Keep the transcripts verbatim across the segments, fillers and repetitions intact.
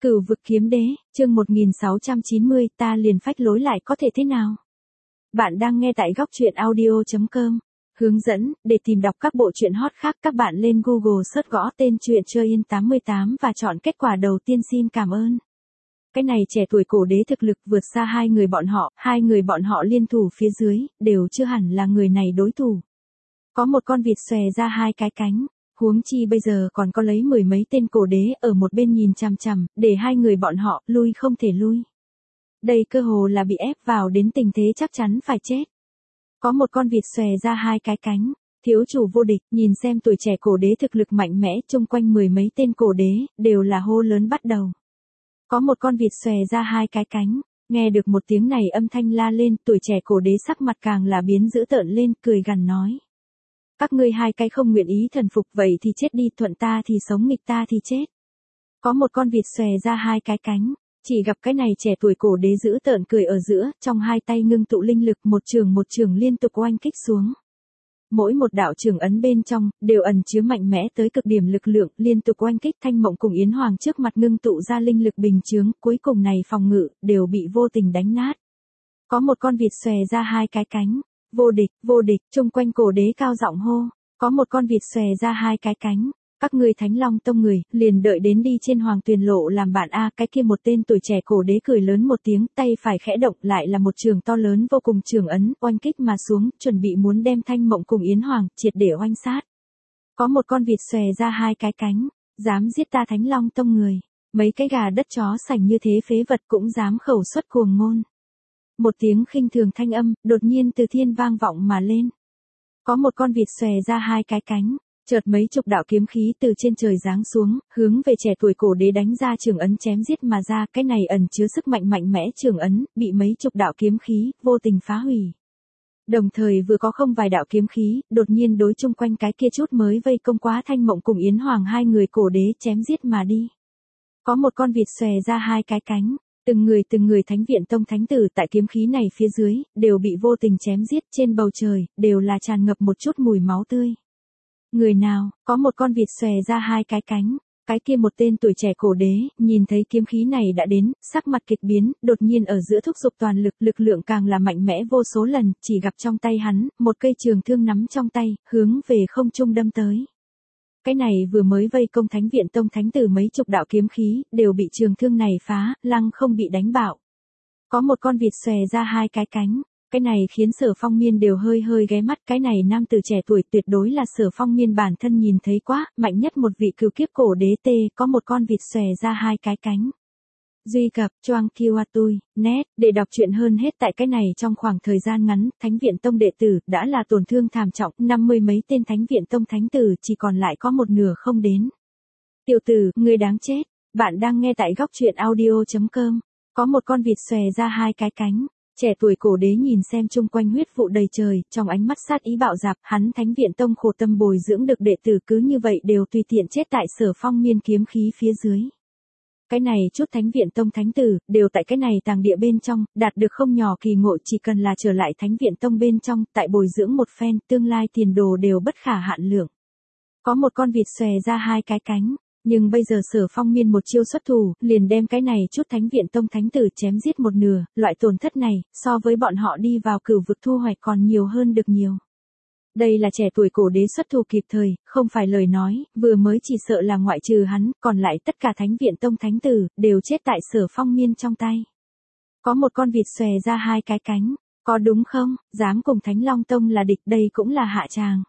Cửu vực kiếm đế, chương một nghìn sáu trăm chín mươi, ta liền phách lối lại có thể thế nào? Bạn đang nghe tại góc truyện audio chấm com. Hướng dẫn, để tìm đọc các bộ truyện hot khác các bạn lên Google search gõ tên truyện Chơi Yên tám mươi tám và chọn kết quả đầu tiên. Xin cảm ơn. Cái này trẻ tuổi cổ đế thực lực vượt xa hai người bọn họ, hai người bọn họ liên thủ phía dưới, đều chưa hẳn là người này đối thủ. Có một con vịt xòe ra hai cái cánh. Huống chi bây giờ còn có lấy mười mấy tên cổ đế ở một bên nhìn chằm chằm, để hai người bọn họ lui không thể lui. Đây cơ hồ là bị ép vào đến tình thế chắc chắn phải chết. Có một con vịt xòe ra hai cái cánh, thiếu chủ vô địch, nhìn xem tuổi trẻ cổ đế thực lực mạnh mẽ, chung quanh mười mấy tên cổ đế, đều là hô lớn bắt đầu. Có một con vịt xòe ra hai cái cánh, nghe được một tiếng này âm thanh la lên, tuổi trẻ cổ đế sắc mặt càng là biến dữ tợn lên, cười gằn nói. Các ngươi hai cái không nguyện ý thần phục vậy thì chết đi, thuận ta thì sống nghịch ta thì chết. Có một con vịt xòe ra hai cái cánh, chỉ gặp cái này trẻ tuổi cổ đế dữ tợn cười ở giữa, trong hai tay ngưng tụ linh lực một trường một trường liên tục oanh kích xuống. Mỗi một đạo trường ấn bên trong, đều ẩn chứa mạnh mẽ tới cực điểm lực lượng, liên tục oanh kích Thanh Mộng cùng Yến Hoàng trước mặt ngưng tụ ra linh lực bình chướng, cuối cùng này phòng ngự, đều bị vô tình đánh nát. Có một con vịt xòe ra hai cái cánh. Vô địch, vô địch, chung quanh cổ đế cao giọng hô, có một con vịt xòe ra hai cái cánh, các ngươi Thánh Long Tông người, liền đợi đến đi trên Hoàng Tuyền Lộ làm bạn a. Cái kia một tên tuổi trẻ cổ đế cười lớn một tiếng, tay phải khẽ động, lại là một trường to lớn vô cùng trường ấn, oanh kích mà xuống, chuẩn bị muốn đem Thanh Mộng cùng Yến Hoàng triệt để oanh sát. Có một con vịt xòe ra hai cái cánh, dám giết ta Thánh Long Tông người, mấy cái gà đất chó sành như thế phế vật cũng dám khẩu xuất cuồng ngôn. Một tiếng khinh thường thanh âm, đột nhiên từ thiên vang vọng mà lên. Có một con vịt xòe ra hai cái cánh, chợt mấy chục đạo kiếm khí từ trên trời giáng xuống, hướng về trẻ tuổi cổ đế đánh ra trường ấn chém giết mà ra, cái này ẩn chứa sức mạnh mạnh mẽ trường ấn, bị mấy chục đạo kiếm khí, vô tình phá hủy. Đồng thời vừa có không vài đạo kiếm khí, đột nhiên đối chung quanh cái kia chút mới vây công quá Thanh Mộng cùng Yến Hoàng hai người cổ đế chém giết mà đi. Có một con vịt xòe ra hai cái cánh. Từng người từng người Thánh Viện Tông thánh tử tại kiếm khí này phía dưới, đều bị vô tình chém giết, trên bầu trời, đều là tràn ngập một chút mùi máu tươi. Người nào, có một con vịt xòe ra hai cái cánh, cái kia một tên tuổi trẻ cổ đế, nhìn thấy kiếm khí này đã đến, sắc mặt kịch biến, đột nhiên ở giữa thúc giục toàn lực, lực lượng càng là mạnh mẽ vô số lần, chỉ gặp trong tay hắn, một cây trường thương nắm trong tay, hướng về không trung đâm tới. Cái này vừa mới vây công Thánh Viện Tông thánh tử mấy chục đạo kiếm khí, đều bị trường thương này phá, lăng không bị đánh bạo. Có một con vịt xòe ra hai cái cánh, cái này khiến Sở Phong Miên đều hơi hơi ghé mắt, cái này nam tử trẻ tuổi tuyệt đối là Sở Phong Miên bản thân nhìn thấy quá, mạnh nhất một vị cửu kiếp cổ đế tê, có một con vịt xòe ra hai cái cánh. Duy cập, choang kiwa tui, net, để đọc truyện hơn hết tại cái này trong khoảng thời gian ngắn, Thánh Viện Tông đệ tử, đã là tổn thương thảm trọng, năm mươi mấy tên Thánh Viện Tông thánh tử, chỉ còn lại có một nửa không đến. Tiểu tử, ngươi đáng chết, bạn đang nghe tại góc truyện audio chấm com, có một con vịt xòe ra hai cái cánh, trẻ tuổi cổ đế nhìn xem chung quanh huyết vụ đầy trời, trong ánh mắt sát ý bạo dạp, hắn Thánh Viện Tông khổ tâm bồi dưỡng được đệ tử cứ như vậy đều tùy tiện chết tại Sở Phong Miên kiếm khí phía dưới. Cái này chút Thánh Viện Tông thánh tử, đều tại cái này tàng địa bên trong, đạt được không nhỏ kỳ ngộ, chỉ cần là trở lại Thánh Viện Tông bên trong, tại bồi dưỡng một phen, tương lai tiền đồ đều bất khả hạn lượng. Có một con vịt xòe ra hai cái cánh, nhưng bây giờ Sở Phong Miên một chiêu xuất thủ, liền đem cái này chút Thánh Viện Tông thánh tử chém giết một nửa, loại tổn thất này, so với bọn họ đi vào cửu vực thu hoạch còn nhiều hơn được nhiều. Đây là trẻ tuổi cổ đế xuất thủ kịp thời, không phải lời nói, vừa mới chỉ sợ là ngoại trừ hắn, còn lại tất cả Thánh Viện Tông thánh tử, đều chết tại Sở Phong Miên trong tay. Có một con vịt xòe ra hai cái cánh, có đúng không, dám cùng Thánh Long Tông là địch, đây cũng là hạ tràng.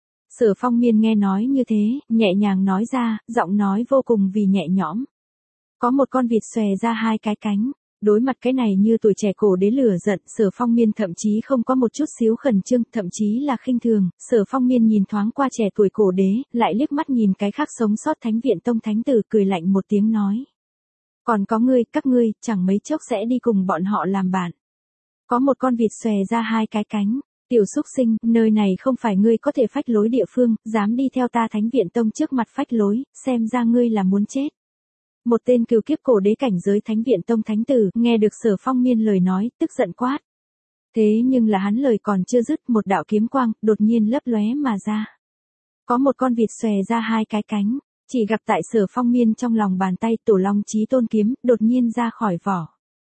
Sở Phong Miên nghe nói như thế, nhẹ nhàng nói ra, giọng nói vô cùng vì nhẹ nhõm. Có một con vịt xòe ra hai cái cánh. Đối mặt cái này như tuổi trẻ cổ đế lửa giận, Sở Phong Miên thậm chí không có một chút xíu khẩn trương, thậm chí là khinh thường, Sở Phong Miên nhìn thoáng qua trẻ tuổi cổ đế, lại liếc mắt nhìn cái khác sống sót Thánh Viện Tông thánh tử, cười lạnh một tiếng nói. Còn có ngươi, các ngươi, chẳng mấy chốc sẽ đi cùng bọn họ làm bạn. Có một con vịt xòe ra hai cái cánh, tiểu xúc sinh, nơi này không phải ngươi có thể phách lối địa phương, dám đi theo ta Thánh Viện Tông trước mặt phách lối, xem ra ngươi là muốn chết. Một tên cửu kiếp cổ đế cảnh giới Thánh Viện Tông thánh tử, nghe được Sở Phong Miên lời nói, tức giận quát. Thế nhưng là hắn lời còn chưa dứt, một đạo kiếm quang, đột nhiên lấp lóe mà ra. Có một con vịt xòe ra hai cái cánh, Chỉ gặp tại Sở Phong Miên trong lòng bàn tay Tổ Long Chí Tôn kiếm, đột nhiên ra khỏi vỏ.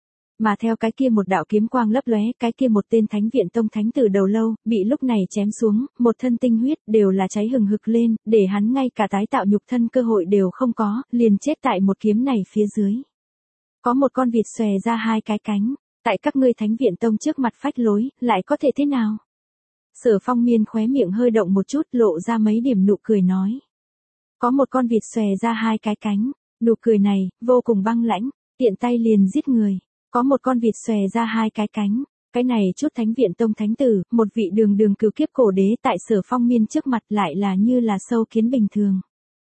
Mà theo cái kia một đạo kiếm quang lấp lóe, cái kia một tên Thánh Viện Tông thánh tử đầu lâu, bị lúc này chém xuống, một thân tinh huyết đều là cháy hừng hực lên, để hắn ngay cả tái tạo nhục thân cơ hội đều không có, liền chết tại một kiếm này phía dưới. Có một con vịt xòe ra hai cái cánh, tại các ngươi Thánh Viện Tông trước mặt phách lối, lại có thể thế nào? Sở Phong Miên khóe miệng hơi động một chút, lộ ra mấy điểm nụ cười nói. Có một con vịt xòe ra hai cái cánh, nụ cười này, vô cùng băng lãnh, tiện tay liền giết người. Có một con vịt xòe ra hai cái cánh, cái này chút Thánh Viện Tông thánh tử, một vị đường đường cửu kiếp cổ đế tại Sở Phong Miên trước mặt lại là như là sâu kiến bình thường.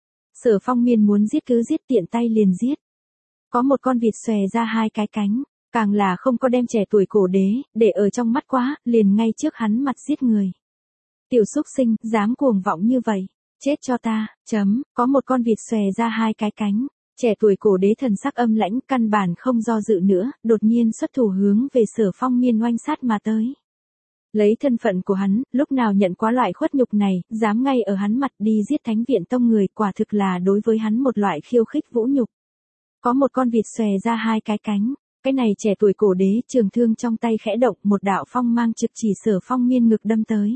Sở Phong Miên muốn giết cứ giết, tiện tay liền giết. Có một con vịt xòe ra hai cái cánh, càng là không có đem trẻ tuổi cổ đế, để ở trong mắt quá, liền ngay trước hắn mặt giết người. Tiểu xúc sinh, dám cuồng vọng như vậy, chết cho ta, chấm, có một con vịt xòe ra hai cái cánh. Trẻ tuổi cổ đế thần sắc âm lãnh, căn bản không do dự nữa, đột nhiên xuất thủ hướng về Sở Phong Miên oanh sát mà tới. Lấy thân phận của hắn, lúc nào nhận quá loại khuất nhục này, dám ngay ở hắn mặt đi giết Thánh Viện Tông người, quả thực là đối với hắn một loại khiêu khích vũ nhục. Có một con vịt xòe ra hai cái cánh, cái này trẻ tuổi cổ đế trường thương trong tay khẽ động, một đạo phong mang trực chỉ Sở Phong Miên ngực đâm tới.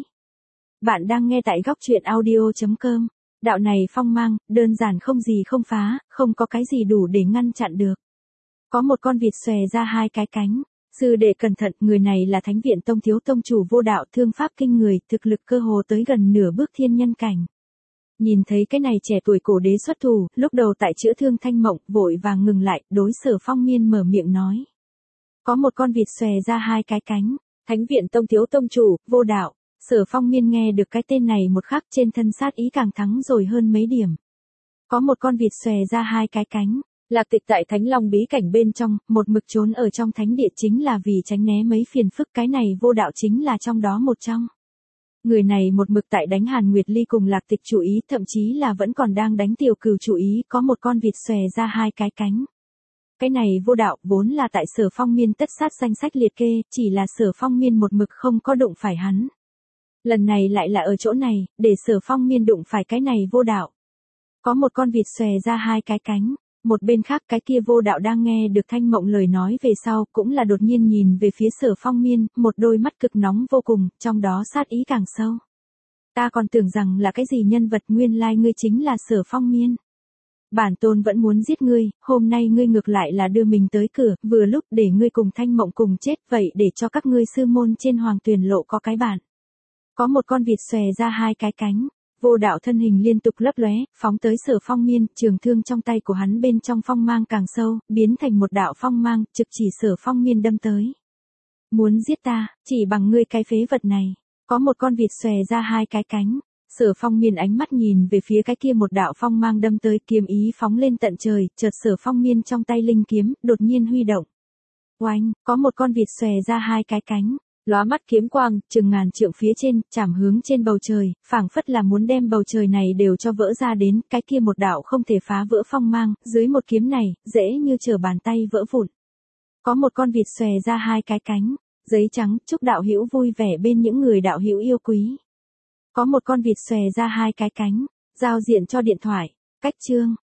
Bạn đang nghe tại góc truyện audio chấm com. Đạo này phong mang, đơn giản không gì không phá, không có cái gì đủ để ngăn chặn được. Có một con vịt xòe ra hai cái cánh. Sư đệ cẩn thận, người này là Thánh Viện Tông thiếu tông chủ vô đạo, thương pháp kinh người, thực lực cơ hồ tới gần nửa bước thiên nhân cảnh. Nhìn thấy cái này trẻ tuổi cổ đế xuất thủ, lúc đầu tại chữa thương Thanh Mộng, vội vàng ngừng lại, đối Sở Phong Miên mở miệng nói. Có một con vịt xòe ra hai cái cánh. Thánh Viện Tông thiếu tông chủ, vô đạo. Sở Phong Miên nghe được cái tên này một khắc, trên thân sát ý càng thắng rồi hơn mấy điểm. Có một con vịt xòe ra hai cái cánh, Lạc Tịch tại Thánh Long bí cảnh bên trong, một mực trốn ở trong thánh địa chính là vì tránh né mấy phiền phức, cái này vô đạo chính là trong đó một trong. Người này một mực tại đánh Hàn Nguyệt Ly cùng Lạc Tịch chủ ý, thậm chí là vẫn còn đang đánh Tiểu Cửu chủ ý, có một con vịt xòe ra hai cái cánh. Cái này vô đạo vốn là tại Sở Phong Miên tất sát danh sách liệt kê, chỉ là Sở Phong Miên một mực không có đụng phải hắn. Lần này lại là ở chỗ này, để Sở Phong Miên đụng phải cái này vô đạo. Có một con vịt xòe ra hai cái cánh, một bên khác cái kia vô đạo đang nghe được Thanh Mộng lời nói về sau, cũng là đột nhiên nhìn về phía Sở Phong Miên, một đôi mắt cực nóng vô cùng, trong đó sát ý càng sâu. Ta còn tưởng rằng là cái gì nhân vật, nguyên lai ngươi chính là Sở Phong Miên. Bản tôn vẫn muốn giết ngươi, hôm nay ngươi ngược lại là đưa mình tới cửa, vừa lúc để ngươi cùng Thanh Mộng cùng chết, vậy để cho các ngươi sư môn trên Hoàng Tuyền Lộ có cái bản. Có một con vịt xòe ra hai cái cánh, vô đạo thân hình liên tục lấp lóe, phóng tới Sở Phong Miên, trường thương trong tay của hắn bên trong phong mang càng sâu, biến thành một đạo phong mang, trực chỉ Sở Phong Miên đâm tới. Muốn giết ta, chỉ bằng ngươi cái phế vật này. Có một con vịt xòe ra hai cái cánh, Sở Phong Miên ánh mắt nhìn về phía cái kia một đạo phong mang đâm tới, kiếm ý phóng lên tận trời, chợt Sở Phong Miên trong tay linh kiếm, đột nhiên huy động. Oanh, có một con vịt xòe ra hai cái cánh. Lóa mắt kiếm quang, chừng ngàn trượng phía trên, chạm hướng trên bầu trời, phảng phất là muốn đem bầu trời này đều cho vỡ ra đến, cái kia một đạo không thể phá vỡ phong mang, dưới một kiếm này, dễ như trở bàn tay vỡ vụn. Có một con vịt xòe ra hai cái cánh, giấy trắng, chúc đạo hữu vui vẻ bên những người đạo hữu yêu quý. Có một con vịt xòe ra hai cái cánh, giao diện cho điện thoại, cách chương.